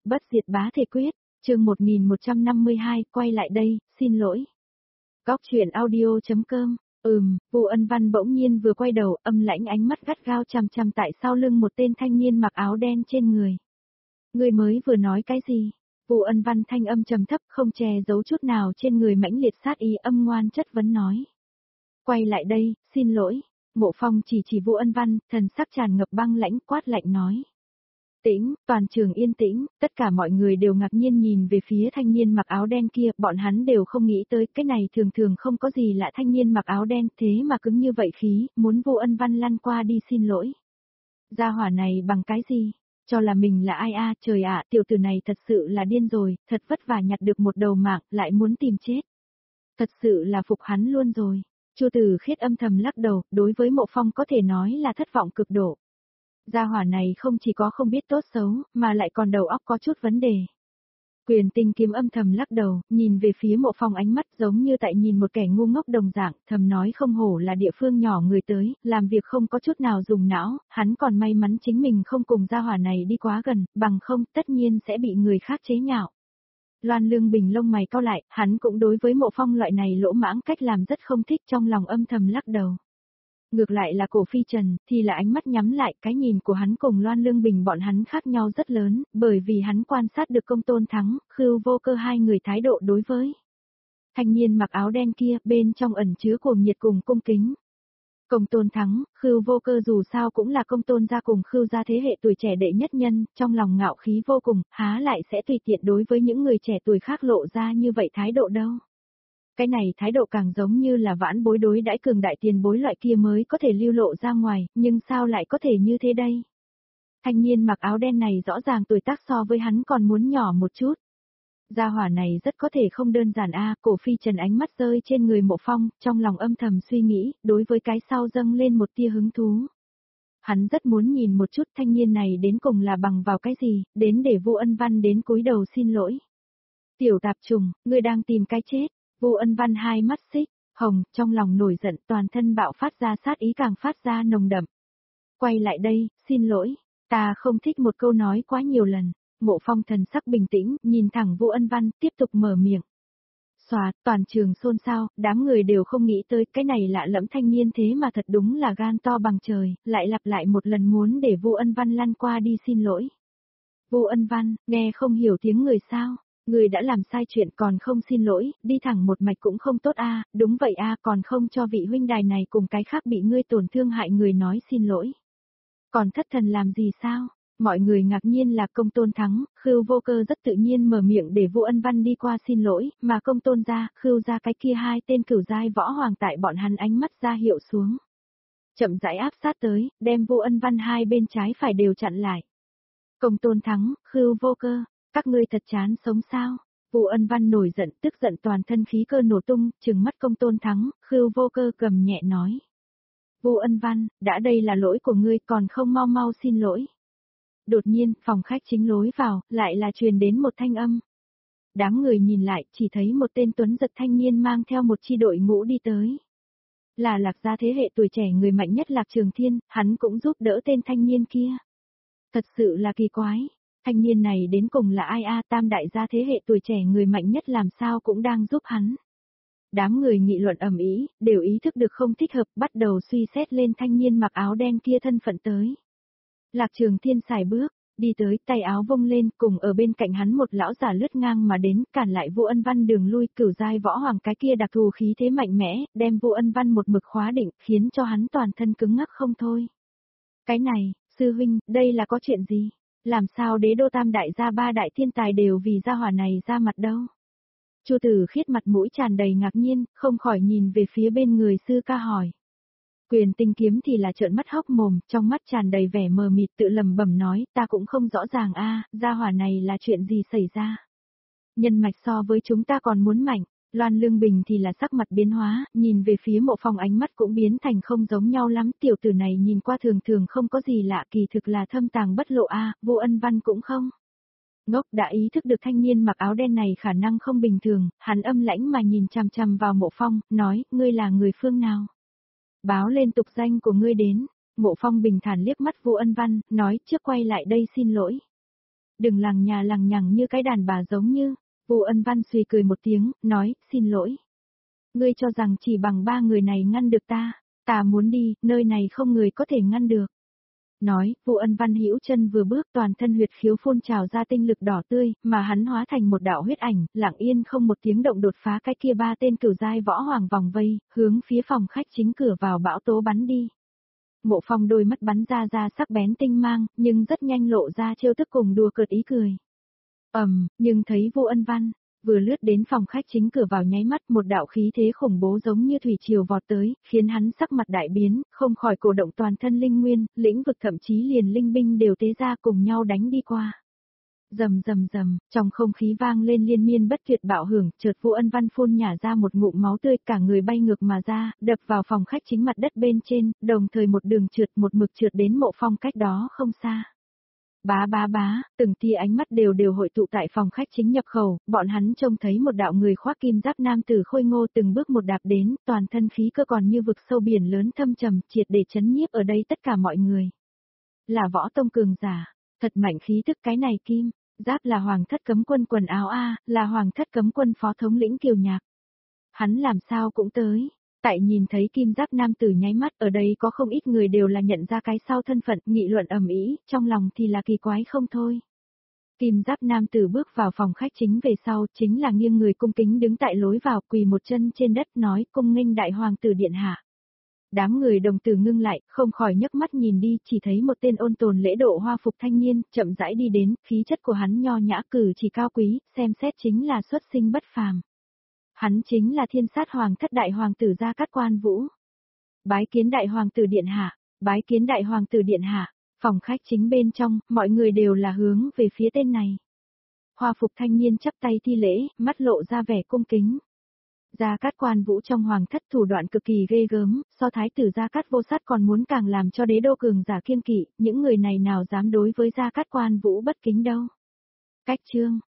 Bất diệt bá thể quyết, chương 1152, quay lại đây, xin lỗi. Góc truyện audio.com, Vu Ân Văn bỗng nhiên vừa quay đầu, âm lãnh ánh mắt gắt gao chằm chằm tại sau lưng một tên thanh niên mặc áo đen trên người. Người mới vừa nói cái gì? Vu Ân Văn thanh âm trầm thấp không che giấu chút nào trên người mãnh liệt sát ý, âm ngoan chất vấn nói. Quay lại đây, xin lỗi. Mộ Phong chỉ Vu Ân Văn, thần sắc tràn ngập băng lãnh, quát lạnh nói. Tĩnh, toàn trường yên tĩnh, tất cả mọi người đều ngạc nhiên nhìn về phía thanh niên mặc áo đen kia, bọn hắn đều không nghĩ tới cái này thường không có gì lạ, thanh niên mặc áo đen thế mà cứng như vậy khí, muốn Vu Ân Văn lăn qua đi xin lỗi. Gia hỏa này bằng cái gì? Cho là mình là ai a, trời ạ, tiểu tử này thật sự là điên rồi, thật vất vả nhặt được một đầu mạng, lại muốn tìm chết. Thật sự là phục hắn luôn rồi. Chu Tử Khiết âm thầm lắc đầu, đối với Mộ Phong có thể nói là thất vọng cực độ. Gia hỏa này không chỉ có không biết tốt xấu, mà lại còn đầu óc có chút vấn đề. Quyền Tinh Kiếm âm thầm lắc đầu, nhìn về phía Mộ Phong, ánh mắt giống như tại nhìn một kẻ ngu ngốc đồng dạng, thầm nói không hổ là địa phương nhỏ người tới, làm việc không có chút nào dùng não, hắn còn may mắn chính mình không cùng gia hỏa này đi quá gần, bằng không tất nhiên sẽ bị người khác chế nhạo. Loan Lương Bình lông mày cau lại, hắn cũng đối với Mộ Phong loại này lỗ mãng cách làm rất không thích, trong lòng âm thầm lắc đầu. Ngược lại là Cổ Phi Trần, thì là ánh mắt nhắm lại, cái nhìn của hắn cùng Loan Lương Bình bọn hắn khác nhau rất lớn, bởi vì hắn quan sát được Công Tôn Thắng, Khưu Vô Cơ hai người thái độ đối với thanh niên mặc áo đen kia, bên trong ẩn chứa cuồng nhiệt cùng cung kính. Công Tôn Thắng, Khưu Vô Cơ dù sao cũng là Công Tôn gia cùng Khưu gia thế hệ tuổi trẻ đệ nhất nhân, trong lòng ngạo khí vô cùng, há lại sẽ tùy tiện đối với những người trẻ tuổi khác lộ ra như vậy thái độ đâu. Cái này thái độ càng giống như là vãn bối đối đãi cường đại tiền bối loại kia mới có thể lưu lộ ra ngoài, nhưng sao lại có thể như thế đây? Thanh niên mặc áo đen này rõ ràng tuổi tác so với hắn còn muốn nhỏ một chút. Gia hỏa này rất có thể không đơn giản a. Cổ Phi Trần ánh mắt rơi trên người Mộ Phong, trong lòng âm thầm suy nghĩ, đối với cái sau dâng lên một tia hứng thú. Hắn rất muốn nhìn một chút thanh niên này đến cùng là bằng vào cái gì, đến để Vu Ân Văn đến cúi đầu xin lỗi. Tiểu tạp trùng, ngươi đang tìm cái chết. Vu Ân Văn hai mắt xích hồng, trong lòng nổi giận, toàn thân bạo phát ra sát ý càng phát ra nồng đậm. Quay lại đây, xin lỗi, ta không thích một câu nói quá nhiều lần. Mộ Phong thần sắc bình tĩnh, nhìn thẳng Vu Ân Văn, tiếp tục mở miệng. Xoạt, toàn trường xôn xao, đám người đều không nghĩ tới cái này lạ lẫm thanh niên thế mà thật đúng là gan to bằng trời, lại lặp lại một lần muốn để Vu Ân Văn lăn qua đi xin lỗi. Vu Ân Văn, nghe không hiểu tiếng người sao? Người đã làm sai chuyện còn không xin lỗi, đi thẳng một mạch cũng không tốt a, đúng vậy a, còn không cho vị huynh đài này cùng cái khác bị ngươi tổn thương hại người nói xin lỗi. Còn thất thần làm gì sao? Mọi người ngạc nhiên là Công Tôn Thắng, Khưu Vô Cơ rất tự nhiên mở miệng để Vu Ân Văn đi qua xin lỗi, mà Công Tôn gia, Khưu gia cái kia hai tên cửu giai võ hoàng tại bọn hắn ánh mắt ra hiệu xuống. Chậm rãi áp sát tới, đem Vu Ân Văn hai bên trái phải đều chặn lại. Công Tôn Thắng, Khưu Vô Cơ, các ngươi thật chán sống sao? Vu Ân Văn nổi giận, tức giận toàn thân khí cơ nổ tung, trừng mắt Công Tôn Thắng, Khưu Vô Cơ gầm nhẹ nói. Vu Ân Văn, đã đây là lỗi của ngươi còn không mau mau xin lỗi. Đột nhiên, phòng khách chính lối vào, lại là truyền đến một thanh âm. Đám người nhìn lại, chỉ thấy một tên tuấn giật thanh niên mang theo một chi đội ngũ đi tới. Là Lạc gia thế hệ tuổi trẻ người mạnh nhất Lạc Trường Thiên, hắn cũng giúp đỡ tên thanh niên kia. Thật sự là kỳ quái. Thanh niên này đến cùng là ai a, tam đại gia thế hệ tuổi trẻ người mạnh nhất làm sao cũng đang giúp hắn. Đám người nghị luận ầm ĩ, đều ý thức được không thích hợp, bắt đầu suy xét lên thanh niên mặc áo đen kia thân phận tới. Lạc Trường Thiên xài bước, đi tới, tay áo vung lên, cùng ở bên cạnh hắn một lão giả lướt ngang mà đến, cản lại Vu Ân Văn đường lui, cửu giai võ hoàng cái kia đặc thù khí thế mạnh mẽ, đem Vu Ân Văn một mực khóa định, khiến cho hắn toàn thân cứng ngắc không thôi. Cái này, sư huynh, đây là có chuyện gì? Làm sao đế đô tam đại gia ba đại thiên tài đều vì gia hỏa này ra mặt đâu? Chu Tử Khiết mặt mũi tràn đầy ngạc nhiên, không khỏi nhìn về phía bên người sư ca hỏi. Quyền Tinh Kiếm thì là trợn mắt hốc mồm, trong mắt tràn đầy vẻ mờ mịt tự lẩm bẩm nói, ta cũng không rõ ràng a, gia hỏa này là chuyện gì xảy ra. Nhân mạch so với chúng ta còn muốn mạnh. Loan Lương Bình thì là sắc mặt biến hóa, nhìn về phía Mộ Phong ánh mắt cũng biến thành không giống nhau lắm, tiểu tử này nhìn qua thường không có gì lạ, kỳ thực là thâm tàng bất lộ a, Vu Ân Văn cũng không. Ngốc đã ý thức được thanh niên mặc áo đen này khả năng không bình thường, hắn âm lãnh mà nhìn chằm chằm vào Mộ Phong, nói, ngươi là người phương nào? Báo lên tục danh của ngươi đến. Mộ Phong bình thản liếc mắt Vu Ân Văn, nói, trước quay lại đây xin lỗi. đừng lằng nhà lằng nhằng như cái đàn bà giống như. Vu Ân Văn suy cười một tiếng, nói, xin lỗi. Ngươi cho rằng chỉ bằng 3 người này ngăn được ta muốn đi, nơi này không người có thể ngăn được. Nói, Vu Ân Văn hữu chân vừa bước toàn thân huyệt khiếu phun trào ra tinh lực đỏ tươi, mà hắn hóa thành một đạo huyết ảnh, lặng yên không một tiếng động đột phá cái kia 3 tên cửu giai võ hoàng vòng vây, hướng phía phòng khách chính cửa vào bão tố bắn đi. Mộ Phong đôi mắt bắn ra sắc bén tinh mang, nhưng rất nhanh lộ ra trêu tức cùng đùa cợt ý cười. Nhưng thấy Vu Ân Văn vừa lướt đến phòng khách chính cửa vào nháy mắt, một đạo khí thế khủng bố giống như thủy triều vọt tới, khiến hắn sắc mặt đại biến, không khỏi cổ động toàn thân linh nguyên, lĩnh vực thậm chí liền linh binh đều tế ra cùng nhau đánh đi qua. Rầm, trong không khí vang lên liên miên bất tuyệt bạo hưởng, chợt Vu Ân Văn phun nhả ra một ngụm máu tươi, cả người bay ngược mà ra, đập vào phòng khách chính mặt đất bên trên, đồng thời một đường trượt một mực trượt đến Mộ Phong cách đó không xa. Bá, từng tia ánh mắt đều hội tụ tại phòng khách chính nhập khẩu, bọn hắn trông thấy một đạo người khoác kim giáp nam tử khôi ngô từng bước một đạp đến, toàn thân khí cơ còn như vực sâu biển lớn thâm trầm, triệt để chấn nhiếp ở đây tất cả mọi người. Là võ tông cường giả, thật mạnh khí tức, cái này kim giáp là hoàng thất cấm quân quần áo a, là hoàng thất cấm quân phó thống lĩnh Kiều Nhạc. Hắn làm sao cũng tới. Tại nhìn thấy kim giáp nam tử nháy mắt, ở đây có không ít người đều là nhận ra cái sau thân phận, nghị luận ầm ĩ, trong lòng thì là kỳ quái không thôi. Kim giáp nam tử bước vào phòng khách chính về sau, chính là nghiêng người cung kính đứng tại lối vào, quỳ một chân trên đất nói, cung nghênh đại hoàng tử điện hạ. Đám người đồng tử ngưng lại, không khỏi nhấc mắt nhìn đi, chỉ thấy một tên ôn tồn lễ độ hoa phục thanh niên, chậm rãi đi đến, khí chất của hắn nho nhã, cử chỉ cao quý, xem xét chính là xuất sinh bất phàm. Hắn chính là Thiên Sát Hoàng thất đại hoàng tử Gia Cát Quan Vũ. Bái kiến đại hoàng tử điện hạ, bái kiến đại hoàng tử điện hạ. Phòng khách chính bên trong, mọi người đều là hướng về phía tên này. Hoa phục thanh niên chắp tay thi lễ, mắt lộ ra vẻ cung kính. Gia Cát Quan Vũ trong hoàng thất thủ đoạn cực kỳ ghê gớm, so thái tử Gia Cát Vô Sát còn muốn càng làm cho đế đô cường giả kiêng kỵ, những người này nào dám đối với Gia Cát Quan Vũ bất kính đâu. Cách chương